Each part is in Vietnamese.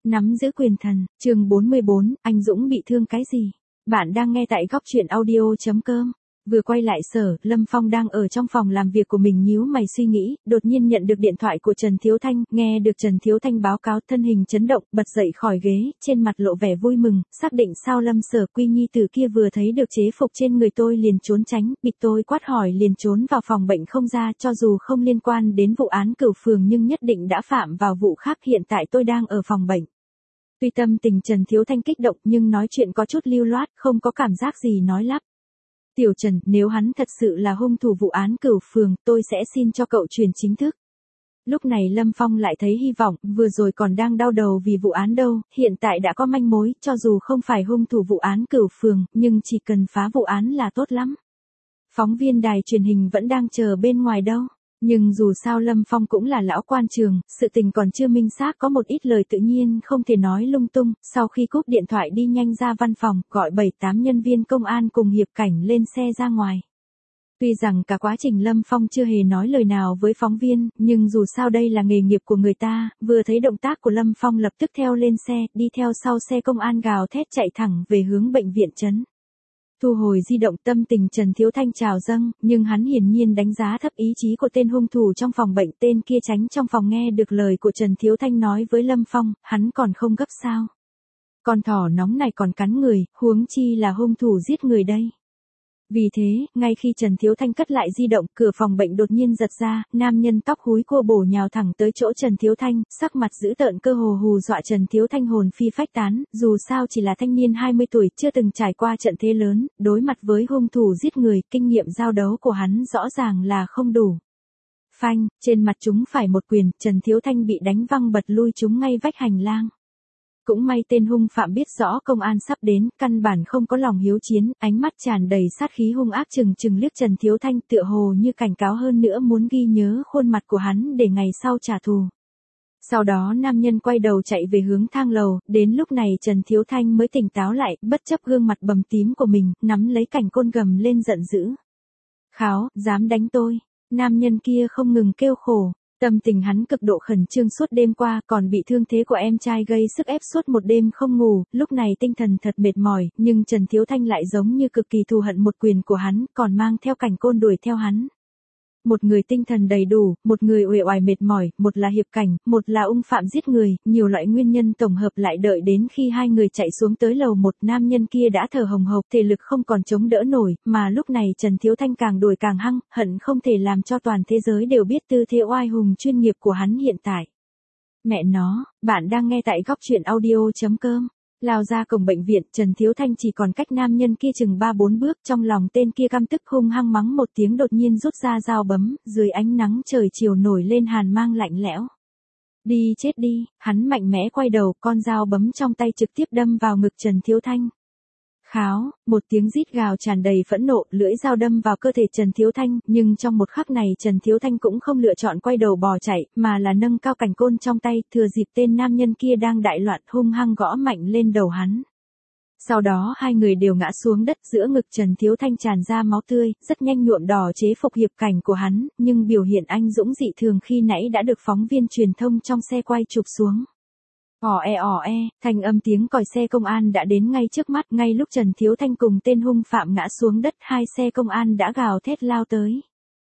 Nắm giữ quyền thần, chương 44, anh Dũng bị thương cái gì? Bạn đang nghe tại góc truyện audio.com. Vừa quay lại sở, Lâm Phong đang ở trong phòng làm việc của mình nhíu mày suy nghĩ, đột nhiên nhận được điện thoại của Trần Thiếu Thanh, nghe được Trần Thiếu Thanh báo cáo thân hình chấn động, bật dậy khỏi ghế, trên mặt lộ vẻ vui mừng, xác định sao Lâm Sở Quy nhi tử kia vừa thấy được chế phục trên người tôi liền trốn tránh, bị tôi quát hỏi liền trốn vào phòng bệnh không ra, cho dù không liên quan đến vụ án Cửu Phường nhưng nhất định đã phạm vào vụ khác, hiện tại tôi đang ở phòng bệnh. Tuy tâm tình Trần Thiếu Thanh kích động nhưng nói chuyện có chút lưu loát, không có cảm giác gì nói lắp. Tiểu Trần, nếu hắn thật sự là hung thủ vụ án Cửu Phường, tôi sẽ xin cho cậu truyền chính thức. Lúc này Lâm Phong lại thấy hy vọng, vừa rồi còn đang đau đầu vì vụ án đâu, hiện tại đã có manh mối, cho dù không phải hung thủ vụ án Cửu Phường, nhưng chỉ cần phá vụ án là tốt lắm. Phóng viên đài truyền hình vẫn đang chờ bên ngoài đâu. Nhưng dù sao Lâm Phong cũng là lão quan trường, sự tình còn chưa minh xác, có một ít lời tự nhiên không thể nói lung tung, sau khi cúp điện thoại đi nhanh ra văn phòng, gọi 7-8 nhân viên công an cùng hiệp cảnh lên xe ra ngoài. Tuy rằng cả quá trình Lâm Phong chưa hề nói lời nào với phóng viên, nhưng dù sao đây là nghề nghiệp của người ta, vừa thấy động tác của Lâm Phong lập tức theo lên xe, đi theo sau xe công an gào thét chạy thẳng về hướng bệnh viện trấn. Thu hồi di động, tâm tình Trần Thiếu Thanh trào dâng, nhưng hắn hiển nhiên đánh giá thấp ý chí của tên hung thủ trong phòng bệnh. Tên kia tránh trong phòng nghe được lời của Trần Thiếu Thanh nói với Lâm Phong, hắn còn không gấp sao? Con thỏ nóng này còn cắn người, huống chi là hung thủ giết người đây. Vì thế, ngay khi Trần Thiếu Thanh cất lại di động, cửa phòng bệnh đột nhiên giật ra, nam nhân tóc húi cua bổ nhào thẳng tới chỗ Trần Thiếu Thanh, sắc mặt dữ tợn cơ hồ hù dọa Trần Thiếu Thanh hồn phi phách tán, dù sao chỉ là thanh niên 20 tuổi, chưa từng trải qua trận thế lớn, đối mặt với hung thủ giết người, kinh nghiệm giao đấu của hắn rõ ràng là không đủ. Phanh, trên mặt chúng phải một quyền, Trần Thiếu Thanh bị đánh văng bật lui chúng ngay vách hành lang. Cũng may tên hung phạm biết rõ công an sắp đến, căn bản không có lòng hiếu chiến, ánh mắt tràn đầy sát khí hung ác chừng liếc Trần Thiếu Thanh, tựa hồ như cảnh cáo hơn nữa muốn ghi nhớ khuôn mặt của hắn để ngày sau trả thù. Sau đó nam nhân quay đầu chạy về hướng thang lầu, đến lúc này Trần Thiếu Thanh mới tỉnh táo lại, bất chấp gương mặt bầm tím của mình, nắm lấy cành côn gầm lên giận dữ. Kháo, dám đánh tôi. Nam nhân kia không ngừng kêu khổ. Tâm tình hắn cực độ khẩn trương suốt đêm qua, còn bị thương thế của em trai gây sức ép suốt một đêm không ngủ, lúc này tinh thần thật mệt mỏi, nhưng Trần Thiếu Thanh lại giống như cực kỳ thù hận một quyền của hắn, còn mang theo cành côn đuổi theo hắn. Một người tinh thần đầy đủ, một người uể oải mệt mỏi, một là hiệp cảnh, một là ung phạm giết người, nhiều loại nguyên nhân tổng hợp lại, đợi đến khi hai người chạy xuống tới lầu một, nam nhân kia đã thở hồng hộc, thể lực không còn chống đỡ nổi, mà lúc này Trần Thiếu Thanh càng đuổi càng hăng, hận không thể làm cho toàn thế giới đều biết tư thế oai hùng chuyên nghiệp của hắn hiện tại. Mẹ nó, bạn đang nghe tại góc truyện audio.com. Lao ra cổng bệnh viện, Trần Thiếu Thanh chỉ còn cách nam nhân kia chừng 3-4 bước, trong lòng tên kia căm tức hung hăng mắng một tiếng, đột nhiên rút ra dao bấm, dưới ánh nắng trời chiều nổi lên hàn mang lạnh lẽo. Đi chết đi, hắn mạnh mẽ quay đầu, con dao bấm trong tay trực tiếp đâm vào ngực Trần Thiếu Thanh. Kháo, một tiếng rít gào tràn đầy phẫn nộ, lưỡi dao đâm vào cơ thể Trần Thiếu Thanh, nhưng trong một khắc này Trần Thiếu Thanh cũng không lựa chọn quay đầu bỏ chạy, mà là nâng cao cành côn trong tay, thừa dịp tên nam nhân kia đang đại loạn hung hăng gõ mạnh lên đầu hắn. Sau đó hai người đều ngã xuống đất, giữa ngực Trần Thiếu Thanh tràn ra máu tươi, rất nhanh nhuộm đỏ chế phục hiệp cảnh của hắn, nhưng biểu hiện anh dũng dị thường khi nãy đã được phóng viên truyền thông trong xe quay chụp xuống. Ỏ e, thanh âm tiếng còi xe công an đã đến ngay trước mắt, ngay lúc Trần Thiếu Thanh cùng tên hung phạm ngã xuống đất, hai xe công an đã gào thét lao tới.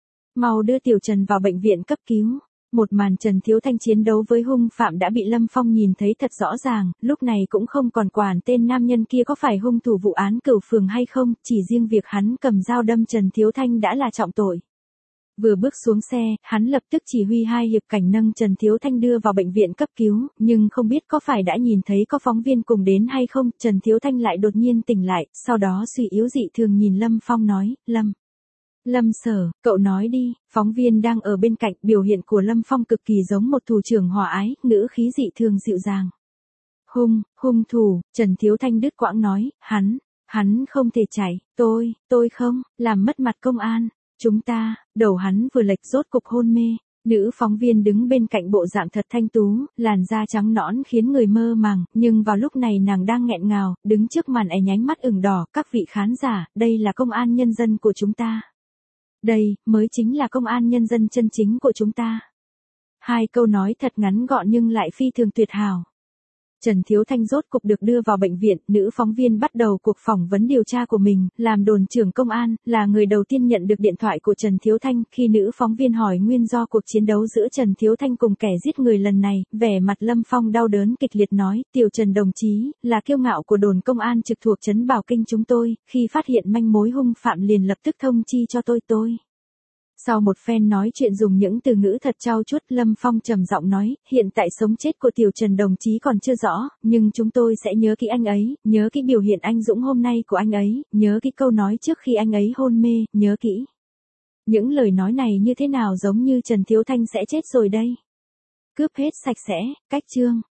Mau đưa Tiểu Trần vào bệnh viện cấp cứu. Một màn Trần Thiếu Thanh chiến đấu với hung phạm đã bị Lâm Phong nhìn thấy thật rõ ràng, lúc này cũng không còn quản tên nam nhân kia có phải hung thủ vụ án Cửu Phường hay không, chỉ riêng việc hắn cầm dao đâm Trần Thiếu Thanh đã là trọng tội. Vừa bước xuống xe, hắn lập tức chỉ huy hai hiệp cảnh nâng Trần Thiếu Thanh đưa vào bệnh viện cấp cứu, nhưng không biết có phải đã nhìn thấy có phóng viên cùng đến hay không, Trần Thiếu Thanh lại đột nhiên tỉnh lại, sau đó suy yếu dị thường nhìn Lâm Phong nói, Lâm Sở, cậu nói đi, phóng viên đang ở bên cạnh, biểu hiện của Lâm Phong cực kỳ giống một thủ trưởng hòa ái, ngữ khí dị thường dịu dàng. Hung thủ, Trần Thiếu Thanh đứt quãng nói, hắn không thể chạy, tôi không, làm mất mặt công an. Chúng ta, đầu hắn vừa lệch rốt cục hôn mê. Nữ phóng viên đứng bên cạnh bộ dạng thật thanh tú, làn da trắng nõn khiến người mơ màng, nhưng vào lúc này nàng đang nghẹn ngào, đứng trước màn ảnh nhánh mắt ửng đỏ, các vị khán giả, đây là công an nhân dân của chúng ta. Đây, mới chính là công an nhân dân chân chính của chúng ta. Hai câu nói thật ngắn gọn nhưng lại phi thường tuyệt hảo. Trần Thiếu Thanh rốt cục được đưa vào bệnh viện, nữ phóng viên bắt đầu cuộc phỏng vấn điều tra của mình, làm đồn trưởng công an, là người đầu tiên nhận được điện thoại của Trần Thiếu Thanh. Khi nữ phóng viên hỏi nguyên do cuộc chiến đấu giữa Trần Thiếu Thanh cùng kẻ giết người lần này, vẻ mặt Lâm Phong đau đớn kịch liệt nói, Tiểu Trần đồng chí, là kiêu ngạo của đồn công an trực thuộc trấn Bảo Kinh chúng tôi, khi phát hiện manh mối hung phạm liền lập tức thông chi cho tôi. Sau một phen nói chuyện dùng những từ ngữ thật trau chuốt, Lâm Phong trầm giọng nói, hiện tại sống chết của Tiểu Trần đồng chí còn chưa rõ, nhưng chúng tôi sẽ nhớ kỹ anh ấy, nhớ kỹ biểu hiện anh dũng hôm nay của anh ấy, nhớ kỹ câu nói trước khi anh ấy hôn mê, nhớ kỹ. Những lời nói này như thế nào giống như Trần Thiếu Thanh sẽ chết rồi đây. Cướp hết sạch sẽ, cách chương.